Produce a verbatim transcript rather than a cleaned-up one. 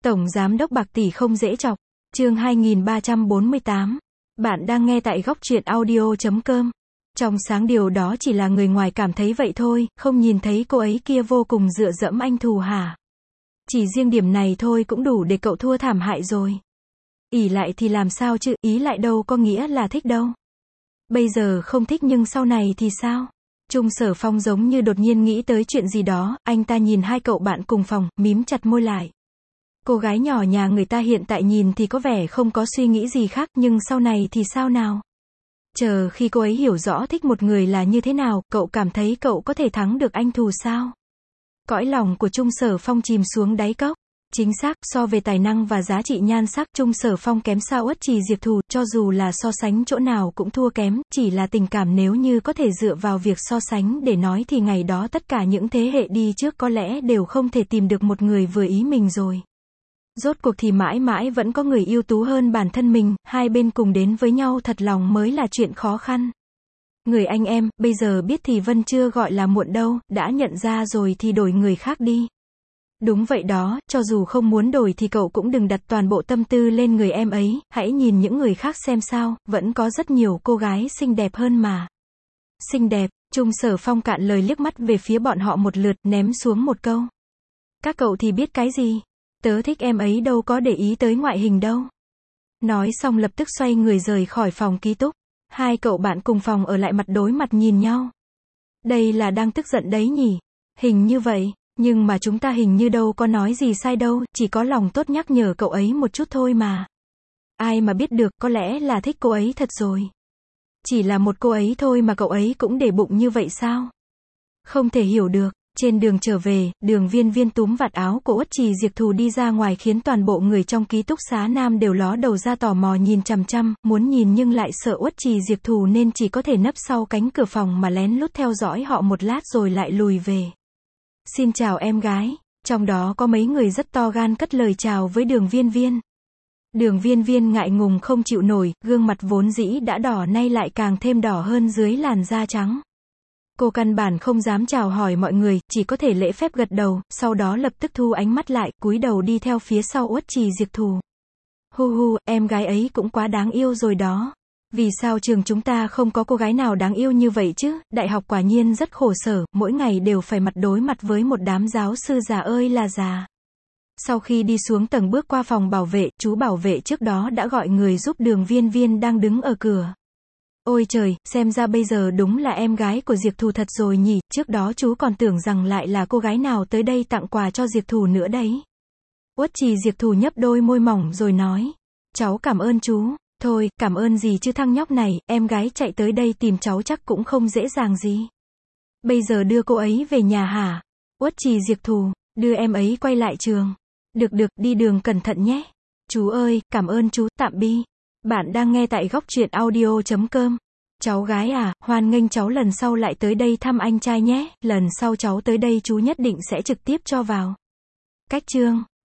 Tổng Giám đốc bạc tỷ không dễ chọc. Chương hai nghìn ba trăm bốn mươi tám. Bạn đang nghe tại góc truyện audio chấm com. Trong sáng điều đó chỉ là người ngoài cảm thấy vậy thôi, không nhìn thấy cô ấy kia vô cùng dựa dẫm anh thù hả? Chỉ riêng điểm này thôi cũng đủ để cậu thua thảm hại rồi. Ỷ lại thì làm sao chứ, ý lại đâu có nghĩa là thích đâu. Bây giờ không thích nhưng sau này thì sao? Trung Sở Phong giống như đột nhiên nghĩ tới chuyện gì đó, anh ta nhìn hai cậu bạn cùng phòng, mím chặt môi lại. Cô gái nhỏ nhà người ta hiện tại nhìn thì có vẻ không có suy nghĩ gì khác, nhưng sau này thì sao nào? Chờ khi cô ấy hiểu rõ thích một người là như thế nào, cậu cảm thấy cậu có thể thắng được anh thù sao? Cõi lòng của Trung Sở Phong chìm xuống đáy cốc. Chính xác, so về tài năng và giá trị nhan sắc, Trung Sở Phong kém xa Uất Trì Diệp Thù, cho dù là so sánh chỗ nào cũng thua kém, chỉ là tình cảm nếu như có thể dựa vào việc so sánh để nói thì ngày đó tất cả những thế hệ đi trước có lẽ đều không thể tìm được một người vừa ý mình rồi. Rốt cuộc thì mãi mãi vẫn có người ưu tú hơn bản thân mình, hai bên cùng đến với nhau thật lòng mới là chuyện khó khăn. Người anh em, bây giờ biết thì vẫn chưa gọi là muộn đâu, đã nhận ra rồi thì đổi người khác đi. Đúng vậy đó, cho dù không muốn đổi thì cậu cũng đừng đặt toàn bộ tâm tư lên người em ấy, hãy nhìn những người khác xem sao, vẫn có rất nhiều cô gái xinh đẹp hơn mà. Xinh đẹp, Trung Sở Phong cạn lời liếc mắt về phía bọn họ một lượt, ném xuống một câu. Các cậu thì biết cái gì? Tớ thích em ấy đâu có để ý tới ngoại hình đâu. Nói xong lập tức xoay người rời khỏi phòng ký túc. Hai cậu bạn cùng phòng ở lại mặt đối mặt nhìn nhau. Đây là đang tức giận đấy nhỉ? Hình như vậy, nhưng mà chúng ta hình như đâu có nói gì sai đâu, chỉ có lòng tốt nhắc nhở cậu ấy một chút thôi mà. Ai mà biết được, có lẽ là thích cô ấy thật rồi. Chỉ là một cô ấy thôi mà cậu ấy cũng để bụng như vậy sao? Không thể hiểu được. Trên đường trở về, Đường Viên Viên túm vạt áo của Uất Trì Diệp Thù đi ra ngoài khiến toàn bộ người trong ký túc xá nam đều ló đầu ra tò mò nhìn chằm chằm, muốn nhìn nhưng lại sợ Uất Trì Diệp Thù nên chỉ có thể nấp sau cánh cửa phòng mà lén lút theo dõi họ một lát rồi lại lùi về. Xin chào em gái, trong đó có mấy người rất to gan cất lời chào với Đường Viên Viên. Đường Viên Viên ngại ngùng không chịu nổi, gương mặt vốn dĩ đã đỏ nay lại càng thêm đỏ hơn dưới làn da trắng. Cô căn bản không dám chào hỏi mọi người, chỉ có thể lễ phép gật đầu, sau đó lập tức thu ánh mắt lại, cúi đầu đi theo phía sau Uất Trì Diệp Thù. Hu hu, em gái ấy cũng quá đáng yêu rồi đó. Vì sao trường chúng ta không có cô gái nào đáng yêu như vậy chứ? Đại học quả nhiên rất khổ sở, mỗi ngày đều phải mặt đối mặt với một đám giáo sư già ơi là già. Sau khi đi xuống tầng bước qua phòng bảo vệ, chú bảo vệ trước đó đã gọi người giúp Đường Viên Viên đang đứng ở cửa. Ôi trời, xem ra bây giờ đúng là em gái của Diệp Thù thật rồi nhỉ, trước đó chú còn tưởng rằng lại là cô gái nào tới đây tặng quà cho Diệp Thù nữa đấy. Uất Trì Diệp Thù nhấp đôi môi mỏng rồi nói, cháu cảm ơn chú. Thôi, cảm ơn gì chứ thằng nhóc này, em gái chạy tới đây tìm cháu chắc cũng không dễ dàng gì. Bây giờ đưa cô ấy về nhà hả? Uất Trì Diệp Thù, đưa em ấy quay lại trường. Được được, đi đường cẩn thận nhé. Chú ơi, cảm ơn chú, tạm bi. Bạn đang nghe tại góc truyện audio chấm com. Cháu gái à, hoan nghênh cháu lần sau lại tới đây thăm anh trai nhé, lần sau cháu tới đây chú nhất định sẽ trực tiếp cho vào. Cách chương